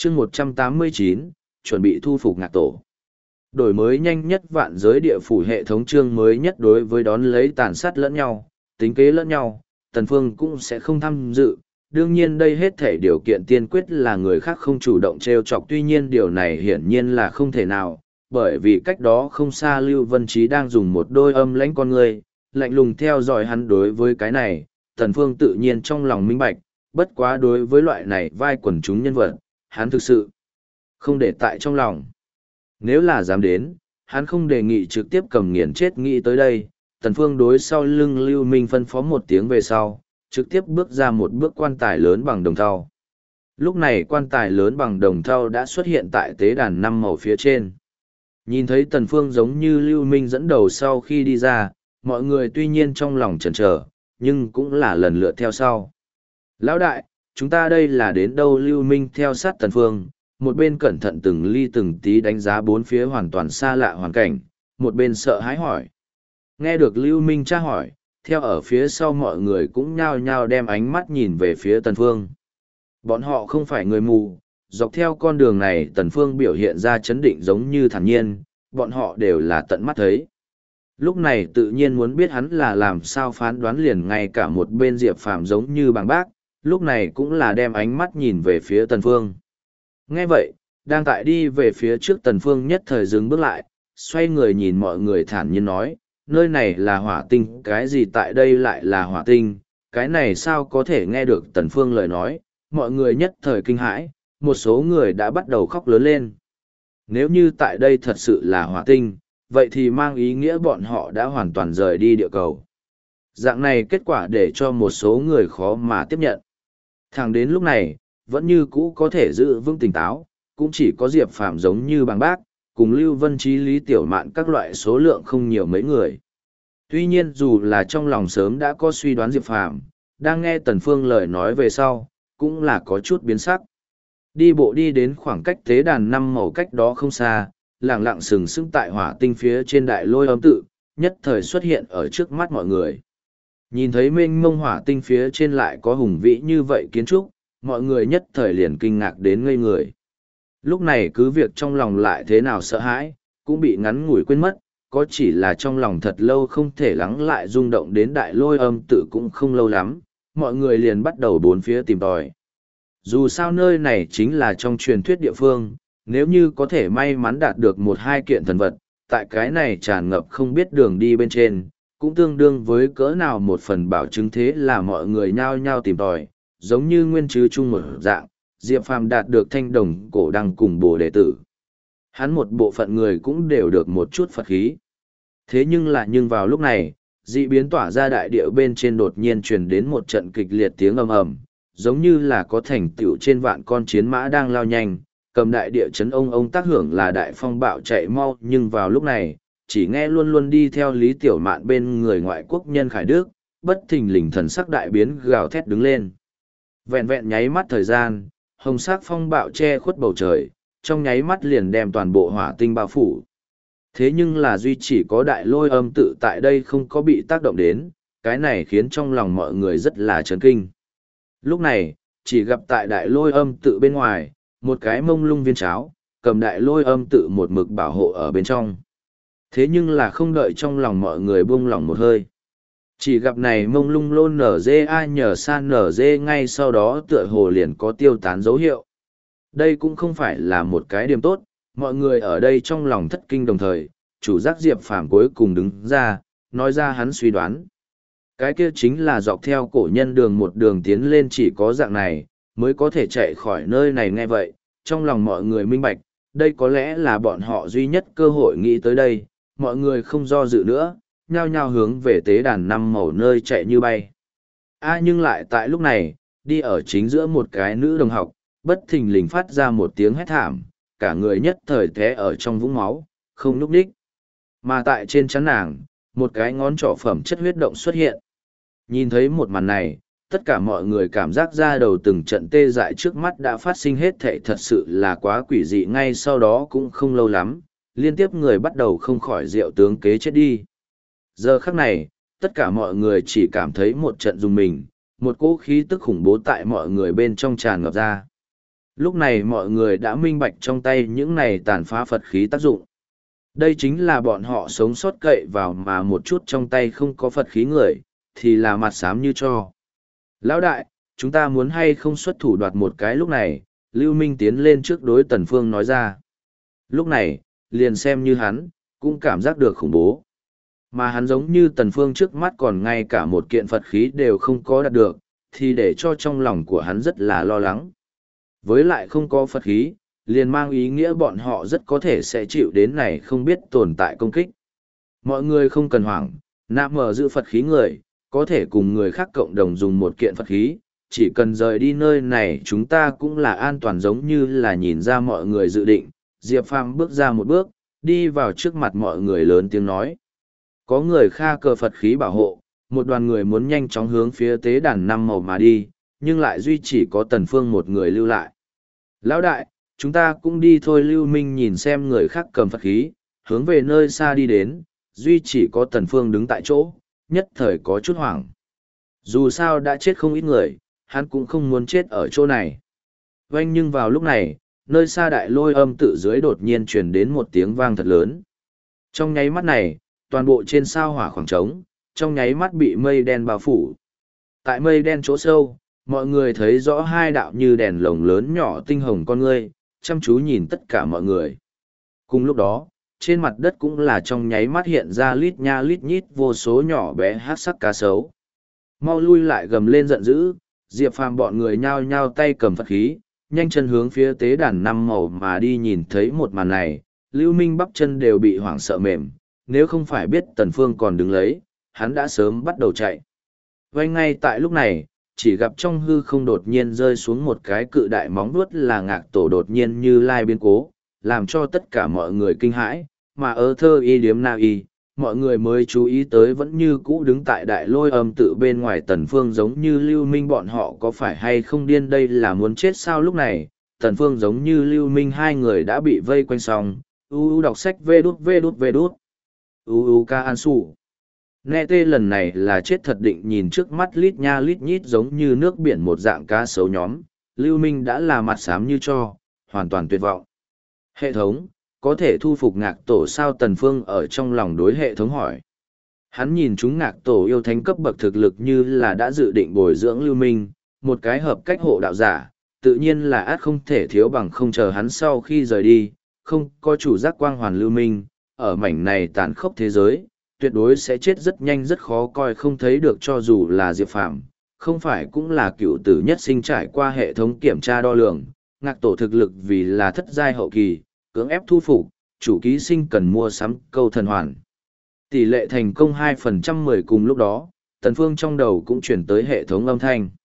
chương 189, chuẩn bị thu phục ngạc tổ. Đổi mới nhanh nhất vạn giới địa phủ hệ thống chương mới nhất đối với đón lấy tàn sát lẫn nhau, tính kế lẫn nhau, Tần Phương cũng sẽ không tham dự. Đương nhiên đây hết thể điều kiện tiên quyết là người khác không chủ động trêu chọc, tuy nhiên điều này hiển nhiên là không thể nào, bởi vì cách đó không xa Lưu Vân Trí đang dùng một đôi âm lãnh con người, lạnh lùng theo dõi hắn. Đối với cái này, Tần Phương tự nhiên trong lòng minh bạch, bất quá đối với loại này vai quần chúng nhân vật, hắn thực sự không để tại trong lòng. Nếu là dám đến, hắn không đề nghị trực tiếp cầm nghiền chết. Nghĩ tới đây, Tần Phương đối sau lưng Lưu Minh phân phó một tiếng về sau, trực tiếp bước ra một bước quan tài lớn bằng đồng thau. Lúc này quan tài lớn bằng đồng thau đã xuất hiện tại tế đàn năm màu phía trên. Nhìn thấy Tần Phương giống như Lưu Minh dẫn đầu sau khi đi ra, mọi người tuy nhiên trong lòng chần chờ, nhưng cũng là lần lượt theo sau. Lão đại, chúng ta đây là đến đâu? Lưu Minh theo sát Tần Phương, một bên cẩn thận từng ly từng tí đánh giá bốn phía hoàn toàn xa lạ hoàn cảnh, một bên sợ hãi hỏi. Nghe được Lưu Minh tra hỏi, theo ở phía sau mọi người cũng nhao nhao đem ánh mắt nhìn về phía Tần Phương. Bọn họ không phải người mù, dọc theo con đường này Tần Phương biểu hiện ra chấn định giống như thản nhiên, bọn họ đều là tận mắt thấy. Lúc này tự nhiên muốn biết hắn là làm sao phán đoán, liền ngay cả một bên Diệp Phàm giống như bằng bác, lúc này cũng là đem ánh mắt nhìn về phía Tần Phương. Nghe vậy, đang tại đi về phía trước Tần Phương nhất thời dừng bước lại, xoay người nhìn mọi người thản nhiên nói, nơi này là hỏa tinh. Cái gì? Tại đây lại là hỏa tinh? Cái này sao có thể? Nghe được Tần Phương lời nói, mọi người nhất thời kinh hãi, một số người đã bắt đầu khóc lớn lên. Nếu như tại đây thật sự là hỏa tinh, vậy thì mang ý nghĩa bọn họ đã hoàn toàn rời đi địa cầu. Dạng này kết quả để cho một số người khó mà tiếp nhận. Thẳng đến lúc này, vẫn như cũ có thể giữ vững tỉnh táo, cũng chỉ có Diệp Phàm giống như bằng bác, cùng Lưu Vân Trí, Lý Tiểu Mạn các loại số lượng không nhiều mấy người. Tuy nhiên dù là trong lòng sớm đã có suy đoán, Diệp Phàm đang nghe Tần Phương lời nói về sau, cũng là có chút biến sắc. Đi bộ đi đến khoảng cách tế đàn năm màu cách đó không xa, lặng lặng sừng sững tại hỏa tinh phía trên đại lôi âm tự, nhất thời xuất hiện ở trước mắt mọi người. Nhìn thấy mênh mông hỏa tinh phía trên lại có hùng vĩ như vậy kiến trúc, mọi người nhất thời liền kinh ngạc đến ngây người. Lúc này cứ việc trong lòng lại thế nào sợ hãi, cũng bị ngắn ngủi quên mất, có chỉ là trong lòng thật lâu không thể lắng lại rung động đến đại lôi âm tự cũng không lâu lắm, mọi người liền bắt đầu bốn phía tìm tòi. Dù sao nơi này chính là trong truyền thuyết địa phương, nếu như có thể may mắn đạt được một hai kiện thần vật, tại cái này tràn ngập không biết đường đi bên trên, cũng tương đương với cỡ nào một phần bảo chứng. Thế là mọi người nhao nhao tìm tòi, giống như nguyên chứ chung một dạng, Diệp Phàm đạt được thanh đồng cổ đăng cùng bồ đệ tử. Hắn một bộ phận người cũng đều được một chút Phật khí. Thế nhưng vào lúc này, dị biến tỏa ra đại địa bên trên đột nhiên truyền đến một trận kịch liệt tiếng ầm ầm, giống như là có thành tựu trên vạn con chiến mã đang lao nhanh, cầm đại địa chấn ông tác hưởng là đại phong bạo chạy mau. Nhưng vào lúc này, chỉ nghe luôn luôn đi theo Lý Tiểu Mạn bên người ngoại quốc nhân Khải Đức, bất thình lình thần sắc đại biến, gào thét đứng lên. Vẹn vẹn nháy mắt thời gian, hồng sắc phong bạo che khuất bầu trời, trong nháy mắt liền đem toàn bộ hỏa tinh bao phủ. Thế nhưng là duy chỉ có đại lôi âm tự tại đây không có bị tác động đến, cái này khiến trong lòng mọi người rất là chấn kinh. Lúc này, chỉ gặp tại đại lôi âm tự bên ngoài, một cái mông lung viên cháo, cầm đại lôi âm tự một mực bảo hộ ở bên trong. Thế nhưng là không đợi trong lòng mọi người buông lỏng một hơi. Chỉ gặp này mông lung lôn nở dê ai nhờ san nở dê ngay sau đó tựa hồ liền có tiêu tán dấu hiệu. Đây cũng không phải là một cái điểm tốt, mọi người ở đây trong lòng thất kinh đồng thời, chủ giác Diệp Phàm cuối cùng đứng ra, nói ra hắn suy đoán. Cái kia chính là dọc theo cổ nhân đường một đường tiến lên, chỉ có dạng này, mới có thể chạy khỏi nơi này. Nghe vậy, trong lòng mọi người minh bạch, đây có lẽ là bọn họ duy nhất cơ hội. Nghĩ tới đây, mọi người không do dự nữa, nhao nhao hướng về tế đàn năm màu nơi chạy như bay. Nhưng lại tại lúc này, đi ở chính giữa một cái nữ đồng học, bất thình lình phát ra một tiếng hét thảm, cả người nhất thời té ở trong vũng máu, không nhúc nhích. Mà tại trên trán nàng, một cái ngón trỏ phẩm chất huyết động xuất hiện. Nhìn thấy một màn này, tất cả mọi người cảm giác ra đầu từng trận tê dại, trước mắt đã phát sinh hết thảy thật sự là quá quỷ dị. Ngay sau đó cũng không lâu lắm, liên tiếp người bắt đầu không khỏi diệu tướng kế chết đi. Giờ khắc này, tất cả mọi người chỉ cảm thấy một trận rùng mình, một cỗ khí tức khủng bố tại mọi người bên trong tràn ngập ra. Lúc này mọi người đã minh bạch trong tay những này tàn phá Phật khí tác dụng. Đây chính là bọn họ sống sót cậy vào mà một chút trong tay không có Phật khí người, thì là mặt xám như cho. Lão đại, chúng ta muốn hay không xuất thủ đoạt một cái lúc này, Lưu Minh tiến lên trước đối Tần Phương nói ra. Lúc này, liền xem như hắn, cũng cảm giác được khủng bố. Mà hắn giống như Tần Phương trước mắt còn ngay cả một kiện Phật khí đều không có đạt được, thì để cho trong lòng của hắn rất là lo lắng. Với lại không có Phật khí, liền mang ý nghĩa bọn họ rất có thể sẽ chịu đến này không biết tồn tại công kích. Mọi người không cần hoảng, nạp mở giữ Phật khí người, có thể cùng người khác cộng đồng dùng một kiện Phật khí, chỉ cần rời đi nơi này chúng ta cũng là an toàn giống như là nhìn ra mọi người dự định. Diệp Phàm bước ra một bước, đi vào trước mặt mọi người lớn tiếng nói. Có người kha cờ Phật khí bảo hộ, một đoàn người muốn nhanh chóng hướng phía tế đàn năm màu mà đi, nhưng lại duy chỉ có Tần Phương một người lưu lại. Lão đại, chúng ta cũng đi thôi. Lưu Minh nhìn xem người khác cầm Phật khí, hướng về nơi xa đi đến, duy chỉ có Tần Phương đứng tại chỗ, nhất thời có chút hoảng. Dù sao đã chết không ít người, hắn cũng không muốn chết ở chỗ này. Vâng, nhưng vào lúc này, nơi xa đại lôi âm tự dưới đột nhiên truyền đến một tiếng vang thật lớn. Trong nháy mắt này, toàn bộ trên sao hỏa khoảng trống, trong nháy mắt bị mây đen bao phủ. Tại mây đen chỗ sâu, mọi người thấy rõ hai đạo như đèn lồng lớn nhỏ tinh hồng con ngươi, chăm chú nhìn tất cả mọi người. Cùng lúc đó, trên mặt đất cũng là trong nháy mắt hiện ra lít nha lít nhít vô số nhỏ bé hát sắc cá sấu. Mau lui lại gầm lên giận dữ, Diệp Phàm bọn người nhao nhao tay cầm Phật khí, nhanh chân hướng phía tế đàn năm màu mà đi. Nhìn thấy một màn này, Lưu Minh bắp chân đều bị hoảng sợ mềm, nếu không phải biết Tần Phương còn đứng lấy, hắn đã sớm bắt đầu chạy. Vây ngay tại lúc này, chỉ gặp trong hư không đột nhiên rơi xuống một cái cự đại móng vuốt là Ngạc Tổ đột nhiên như lai biến cố, làm cho tất cả mọi người kinh hãi, mà ở thơ y điếm na y, mọi người mới chú ý tới vẫn như cũ đứng tại đại lôi âm tự bên ngoài Tần Phương giống như Lưu Minh. Bọn họ có phải hay không điên, đây là muốn chết sao? Lúc này, Tần Phương giống như Lưu Minh hai người đã bị vây quanh xong, đọc sách vê đút. Ca An Sủ. Nghe tê lần này là chết thật. Định nhìn trước mắt lít nha lít nhít giống như nước biển một dạng cá sấu nhóm, Lưu Minh đã là mặt xám như cho, hoàn toàn tuyệt vọng. Hệ thống, có thể thu phục Ngạc Tổ sao? Tần Phương ở trong lòng đối hệ thống hỏi. Hắn nhìn chúng Ngạc Tổ yêu thánh cấp bậc thực lực như là đã dự định bồi dưỡng Lưu Minh, một cái hợp cách hộ đạo giả, tự nhiên là át không thể thiếu bằng không. Chờ hắn sau khi rời đi, không có chủ giác quang hoàn Lưu Minh, ở mảnh này tàn khốc thế giới, tuyệt đối sẽ chết rất nhanh rất khó coi không thấy được. Cho dù là Diệp Phàm, không phải cũng là cựu tử nhất sinh trải qua hệ thống kiểm tra đo lường, Ngạc Tổ thực lực vì là thất giai hậu kỳ, cưỡng ép thu phục, chủ ký sinh cần mua sắm câu thần hoàn. Tỷ lệ thành công 2% 10. Cùng lúc đó, Tần Phương trong đầu cũng chuyển tới hệ thống âm thanh.